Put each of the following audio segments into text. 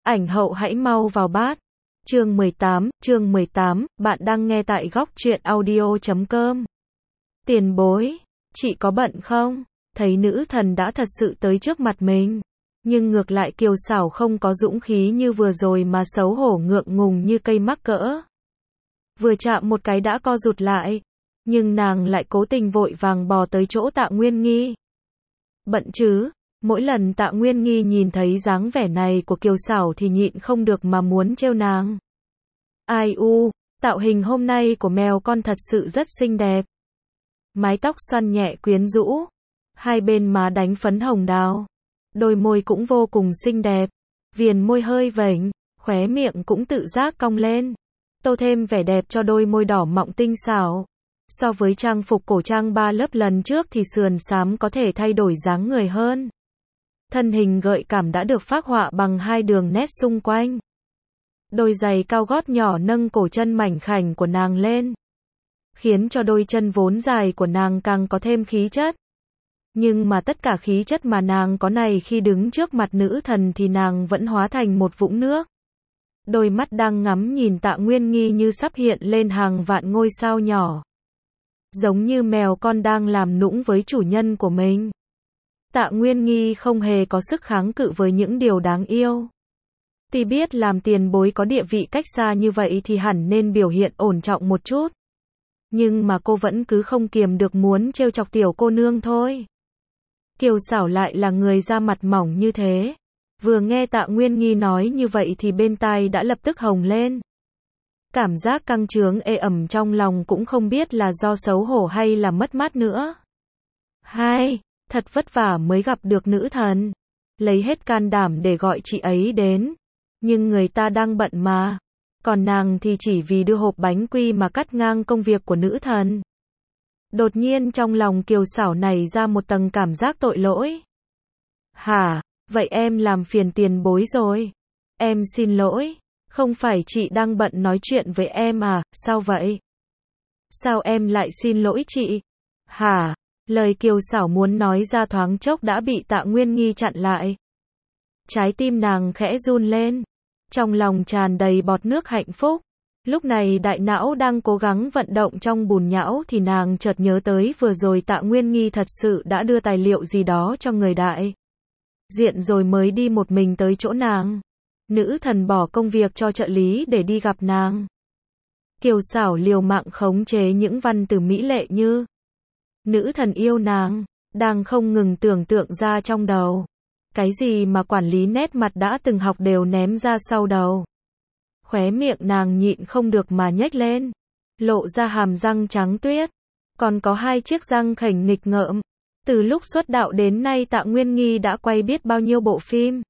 Ảnh hậu hãy mau vào bát. Chương 18, bạn đang nghe tại góc truyện audio.com. Tiền bối, chị có bận không? Thấy nữ thần đã thật sự tới trước mặt mình. Nhưng ngược lại Kiều Xảo không có dũng khí như vừa rồi mà xấu hổ ngượng ngùng như cây mắc cỡ. Vừa chạm một cái đã co rụt lại. Nhưng nàng lại cố tình vội vàng bò tới chỗ Tạ Nguyên Nghi. Bận chứ? Mỗi lần Tạ Nguyên Nghi nhìn thấy dáng vẻ này của Kiều Xảo thì nhịn không được mà muốn trêu nàng. Ai u, tạo hình hôm nay của mèo con thật sự rất xinh đẹp. Mái tóc xoăn nhẹ quyến rũ, hai bên má đánh phấn hồng đào, đôi môi cũng vô cùng xinh đẹp, viền môi hơi vểnh, khóe miệng cũng tự giác cong lên, tô thêm vẻ đẹp cho đôi môi đỏ mọng tinh xảo. So với trang phục cổ trang 3 lớp lần trước thì sườn xám có thể thay đổi dáng người hơn. Thân hình gợi cảm đã được phác họa bằng hai đường nét xung quanh. Đôi giày cao gót nhỏ nâng cổ chân mảnh khảnh của nàng lên, khiến cho đôi chân vốn dài của nàng càng có thêm khí chất. Nhưng mà tất cả khí chất mà nàng có này khi đứng trước mặt nữ thần thì nàng vẫn hóa thành một vũng nước. Đôi mắt đang ngắm nhìn Tạ Nguyên Nghi như sắp hiện lên hàng vạn ngôi sao nhỏ. Giống như mèo con đang làm nũng với chủ nhân của mình. Tạ Nguyên Nghi không hề có sức kháng cự với những điều đáng yêu. Tuy biết làm tiền bối có địa vị cách xa như vậy thì hẳn nên biểu hiện ổn trọng một chút. Nhưng mà cô vẫn cứ không kiềm được muốn trêu chọc tiểu cô nương thôi. Kiều Xảo lại là người da mặt mỏng như thế. Vừa nghe Tạ Nguyên Nghi nói như vậy thì bên tai đã lập tức hồng lên. Cảm giác căng trướng ê ẩm trong lòng cũng không biết là do xấu hổ hay là mất mát nữa. Hai, thật vất vả mới gặp được nữ thần. Lấy hết can đảm để gọi chị ấy đến. Nhưng người ta đang bận mà. Còn nàng thì chỉ vì đưa hộp bánh quy mà cắt ngang công việc của nữ thần. Đột nhiên trong lòng Kiều Xảo này ra một tầng cảm giác tội lỗi. Hả, vậy em làm phiền tiền bối rồi. Em xin lỗi. Không phải chị đang bận nói chuyện với em à, sao vậy? Sao em lại xin lỗi chị? Hả? Lời Kiều Xảo muốn nói ra thoáng chốc đã bị Tạ Nguyên Nghi chặn lại. Trái tim nàng khẽ run lên. Trong lòng tràn đầy bọt nước hạnh phúc. Lúc này đại não đang cố gắng vận động trong bùn nhão thì nàng chợt nhớ tới vừa rồi Tạ Nguyên Nghi thật sự đã đưa tài liệu gì đó cho người đại diện rồi mới đi một mình tới chỗ nàng. Nữ thần bỏ công việc cho trợ lý để đi gặp nàng. Kiều Xảo liều mạng khống chế những văn từ mỹ lệ như nữ thần yêu nàng, đang không ngừng tưởng tượng ra trong đầu. Cái gì mà quản lý nét mặt đã từng học đều ném ra sau đầu. Khóe miệng nàng nhịn không được mà nhếch lên, lộ ra hàm răng trắng tuyết, còn có hai chiếc răng khểnh nghịch ngợm. Từ lúc xuất đạo đến nay Tạ Nguyên Nghi đã quay biết bao nhiêu bộ phim.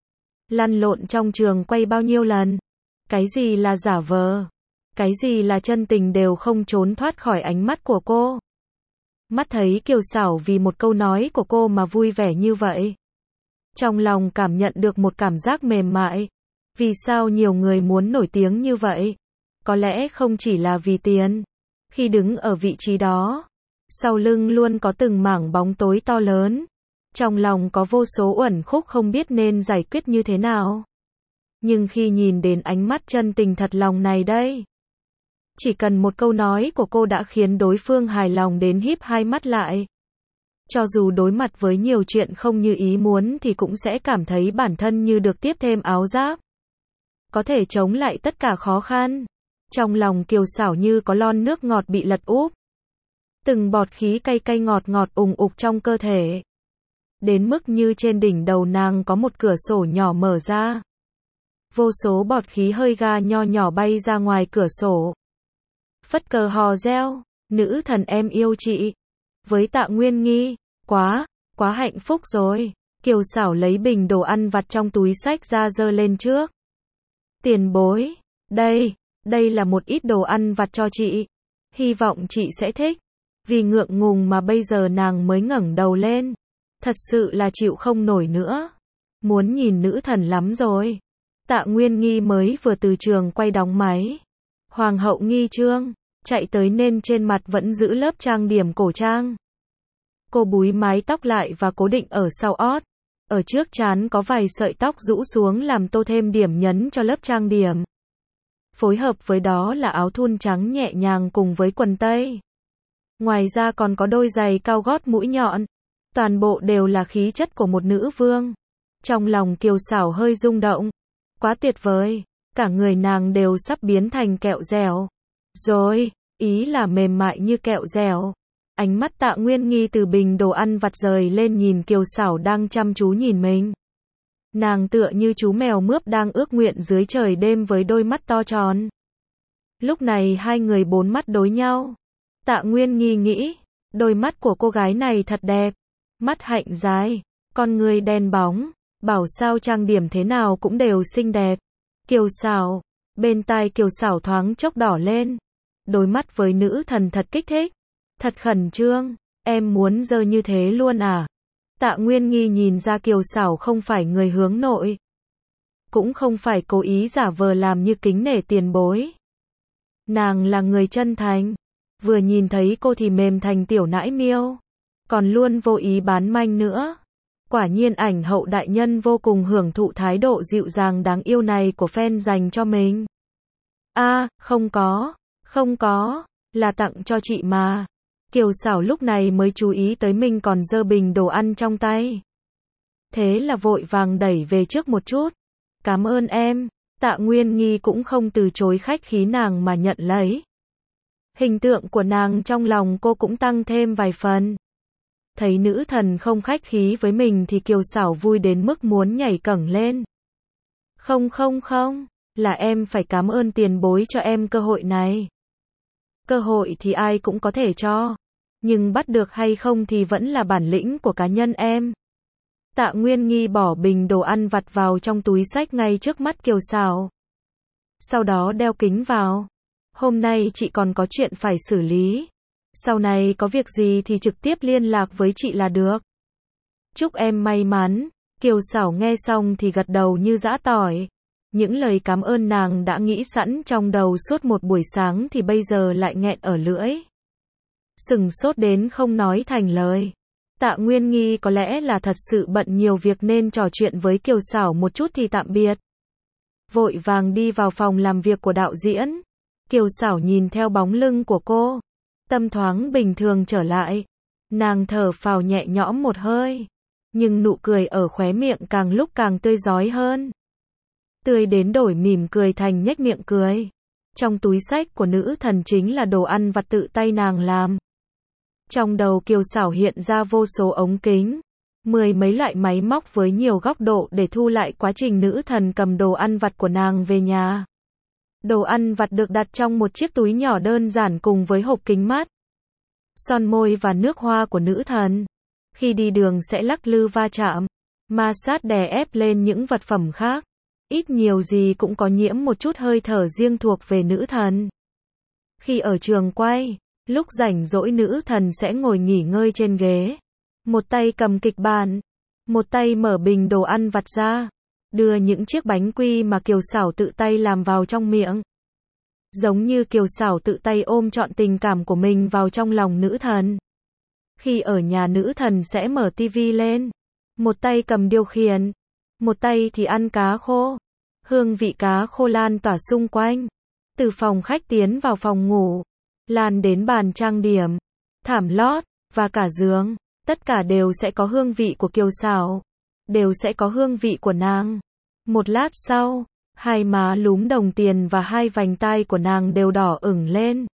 Lăn lộn trong trường quay bao nhiêu lần. Cái gì là giả vờ, cái gì là chân tình đều không trốn thoát khỏi ánh mắt của cô. Mắt thấy Kiều Xảo vì một câu nói của cô mà vui vẻ như vậy. Trong lòng cảm nhận được một cảm giác mềm mại. Vì sao nhiều người muốn nổi tiếng như vậy? Có lẽ không chỉ là vì tiền. Khi đứng ở vị trí đó, sau lưng luôn có từng mảng bóng tối to lớn. Trong lòng có vô số uẩn khúc không biết nên giải quyết như thế nào. Nhưng khi nhìn đến ánh mắt chân tình thật lòng này đây, chỉ cần một câu nói của cô đã khiến đối phương hài lòng đến híp hai mắt lại. Cho dù đối mặt với nhiều chuyện không như ý muốn thì cũng sẽ cảm thấy bản thân như được tiếp thêm áo giáp. Có thể chống lại tất cả khó khăn. Trong lòng Kiều Xảo như có lon nước ngọt bị lật úp. Từng bọt khí cay cay ngọt ngọt ùng ục trong cơ thể. Đến mức như trên đỉnh đầu nàng có một cửa sổ nhỏ mở ra. Vô số bọt khí hơi ga nho nhỏ bay ra ngoài cửa sổ. Phất cờ hò reo, nữ thần em yêu chị. Với Tạ Nguyên Nghi, quá hạnh phúc rồi. Kiều Xảo lấy bình đồ ăn vặt trong túi xách ra giơ lên trước. Tiền bối, đây là một ít đồ ăn vặt cho chị. Hy vọng chị sẽ thích. Vì ngượng ngùng mà bây giờ nàng mới ngẩng đầu lên. Thật sự là chịu không nổi nữa. Muốn nhìn nữ thần lắm rồi. Tạ Nguyên Nghi mới vừa từ trường quay đóng máy. Hoàng hậu Nghi Trương chạy tới nên trên mặt vẫn giữ lớp trang điểm cổ trang. Cô búi mái tóc lại và cố định ở sau ót. Ở trước trán có vài sợi tóc rũ xuống làm tô thêm điểm nhấn cho lớp trang điểm. Phối hợp với đó là áo thun trắng nhẹ nhàng cùng với quần tây. Ngoài ra còn có đôi giày cao gót mũi nhọn. Toàn bộ đều là khí chất của một nữ vương. Trong lòng Kiều Xảo hơi rung động. Quá tuyệt vời. Cả người nàng đều sắp biến thành kẹo dẻo. Rồi, ý là mềm mại như kẹo dẻo. Ánh mắt Tạ Nguyên Nghi từ bình đồ ăn vặt rời lên nhìn Kiều Xảo đang chăm chú nhìn mình. Nàng tựa như chú mèo mướp đang ước nguyện dưới trời đêm với đôi mắt to tròn. Lúc này hai người bốn mắt đối nhau. Tạ Nguyên Nghi nghĩ, đôi mắt của cô gái này thật đẹp. Mắt hạnh dài, con người đen bóng, bảo sao trang điểm thế nào cũng đều xinh đẹp. Kiều Xảo, bên tai Kiều Xảo thoáng chốc đỏ lên. Đối mắt với nữ thần thật kích thích. Thật khẩn trương, em muốn dơ như thế luôn à? Tạ Nguyên Nghi nhìn ra Kiều Xảo không phải người hướng nội. Cũng không phải cố ý giả vờ làm như kính nể tiền bối. Nàng là người chân thành. Vừa nhìn thấy cô thì mềm thành tiểu nãi miêu. Còn luôn vô ý bán manh nữa. Quả nhiên ảnh hậu đại nhân vô cùng hưởng thụ thái độ dịu dàng đáng yêu này của fan dành cho mình. Không có, là tặng cho chị mà. Kiều Xảo lúc này mới chú ý tới mình còn giơ bình đồ ăn trong tay. Thế là vội vàng đẩy về trước một chút. Cảm ơn em. Tạ Nguyên Nghi cũng không từ chối khách khí nàng mà nhận lấy. Hình tượng của nàng trong lòng cô cũng tăng thêm vài phần. Thấy nữ thần không khách khí với mình thì Kiều Xảo vui đến mức muốn nhảy cẫng lên. Không, là em phải cảm ơn tiền bối cho em cơ hội này. Cơ hội thì ai cũng có thể cho. Nhưng bắt được hay không thì vẫn là bản lĩnh của cá nhân em. Tạ Nguyên Nghi bỏ bình đồ ăn vặt vào trong túi xách ngay trước mắt Kiều Xảo. Sau đó đeo kính vào. Hôm nay chị còn có chuyện phải xử lý. Sau này có việc gì thì trực tiếp liên lạc với chị là được. Chúc em may mắn. Kiều Xảo nghe xong thì gật đầu như giã tỏi. Những lời cảm ơn nàng đã nghĩ sẵn trong đầu suốt một buổi sáng thì bây giờ lại nghẹn ở lưỡi. Sừng sốt đến không nói thành lời. Tạ Nguyên Nghi có lẽ là thật sự bận nhiều việc nên trò chuyện với Kiều Xảo một chút thì tạm biệt. Vội vàng đi vào phòng làm việc của đạo diễn. Kiều Xảo nhìn theo bóng lưng của cô. Tâm thoáng bình thường trở lại. Nàng thở phào nhẹ nhõm một hơi. Nhưng nụ cười ở khóe miệng càng lúc càng tươi rói hơn. Tươi đến đổi mỉm cười thành nhếch miệng cười. Trong túi xách của nữ thần chính là đồ ăn vặt tự tay nàng làm. Trong đầu Kiều Xảo hiện ra vô số ống kính. 10 mấy loại máy móc với nhiều góc độ để thu lại quá trình nữ thần cầm đồ ăn vặt của nàng về nhà. Đồ ăn vặt được đặt trong một chiếc túi nhỏ đơn giản cùng với hộp kính mát. Son môi và nước hoa của nữ thần. Khi đi đường sẽ lắc lư va chạm. Ma sát đè ép lên những vật phẩm khác. Ít nhiều gì cũng có nhiễm một chút hơi thở riêng thuộc về nữ thần. Khi ở trường quay, lúc rảnh rỗi nữ thần sẽ ngồi nghỉ ngơi trên ghế. Một tay cầm kịch bản. Một tay mở bình đồ ăn vặt ra. Đưa những chiếc bánh quy mà Kiều Xảo tự tay làm vào trong miệng. Giống như Kiều Xảo tự tay ôm trọn tình cảm của mình vào trong lòng nữ thần. Khi ở nhà nữ thần sẽ mở tivi lên. Một tay cầm điều khiển. Một tay thì ăn cá khô. Hương vị cá khô lan tỏa xung quanh. Từ phòng khách tiến vào phòng ngủ. Lan đến bàn trang điểm. Thảm lót. Và cả giường. Tất cả đều sẽ có hương vị của Kiều Xảo. Đều sẽ có hương vị của nàng. Một lát sau, hai má lúm đồng tiền và hai vành tai của nàng đều đỏ ửng lên.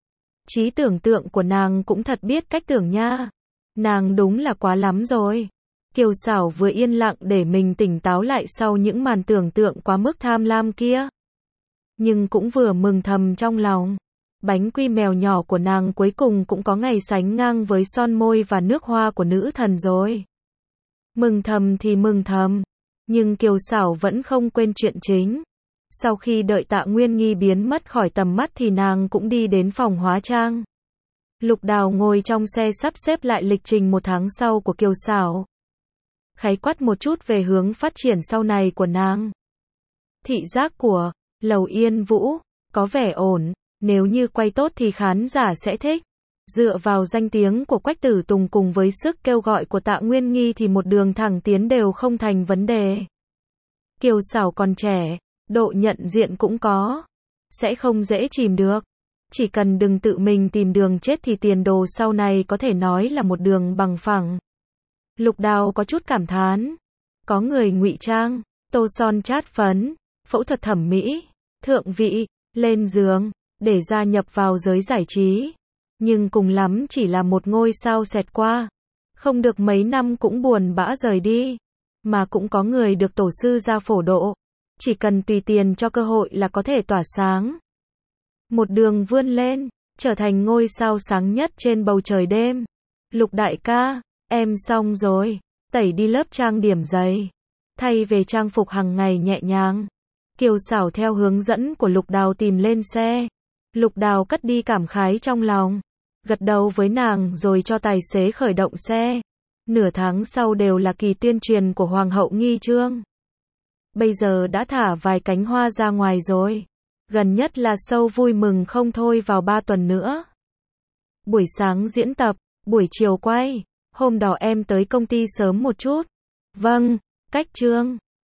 Trí tưởng tượng của nàng cũng thật biết cách tưởng nha. Nàng đúng là quá lắm rồi. Kiều Xảo vừa yên lặng để mình tỉnh táo lại sau những màn tưởng tượng quá mức tham lam kia. Nhưng cũng vừa mừng thầm trong lòng. Bánh quy mèo nhỏ của nàng cuối cùng cũng có ngày sánh ngang với son môi và nước hoa của nữ thần rồi. Mừng thầm thì mừng thầm. Nhưng Kiều Xảo vẫn không quên chuyện chính. Sau khi đợi Tạ Nguyên Nghi biến mất khỏi tầm mắt thì nàng cũng đi đến phòng hóa trang. Lục Đào ngồi trong xe sắp xếp lại lịch trình một tháng sau của Kiều Xảo. Khái quát một chút về hướng phát triển sau này của nàng. Thị giác của Lầu Yên Vũ có vẻ ổn, nếu như quay tốt thì khán giả sẽ thích. Dựa vào danh tiếng của Quách Tử Tùng cùng với sức kêu gọi của Tạ Nguyên Nghi thì một đường thẳng tiến đều không thành vấn đề. Kiều Xảo còn trẻ, độ nhận diện cũng có, sẽ không dễ chìm được. Chỉ cần đừng tự mình tìm đường chết thì tiền đồ sau này có thể nói là một đường bằng phẳng. Lục Đào có chút cảm thán. Có người ngụy trang, tô son chát phấn, phẫu thuật thẩm mỹ, thượng vị, lên giường, để gia nhập vào giới giải trí. Nhưng cùng lắm chỉ là một ngôi sao xẹt qua. Không được mấy năm cũng buồn bã rời đi. Mà cũng có người được tổ sư gia phổ độ. Chỉ cần tùy tiền cho cơ hội là có thể tỏa sáng. Một đường vươn lên, trở thành ngôi sao sáng nhất trên bầu trời đêm. Lục đại ca, em xong rồi. Tẩy đi lớp trang điểm dày. Thay về trang phục hàng ngày nhẹ nhàng. Kiều Xảo theo hướng dẫn của Lục Đào tìm lên xe. Lục Đào cất đi cảm khái trong lòng. Gật đầu với nàng rồi cho tài xế khởi động xe. Nửa tháng sau đều là kỳ tuyên truyền của Hoàng hậu Nghi Trương. Bây giờ đã thả vài cánh hoa ra ngoài rồi. Gần nhất là show vui mừng không thôi vào 3 tuần nữa. Buổi sáng diễn tập, buổi chiều quay. Hôm đó em tới công ty sớm một chút. Vâng, Cách Trương.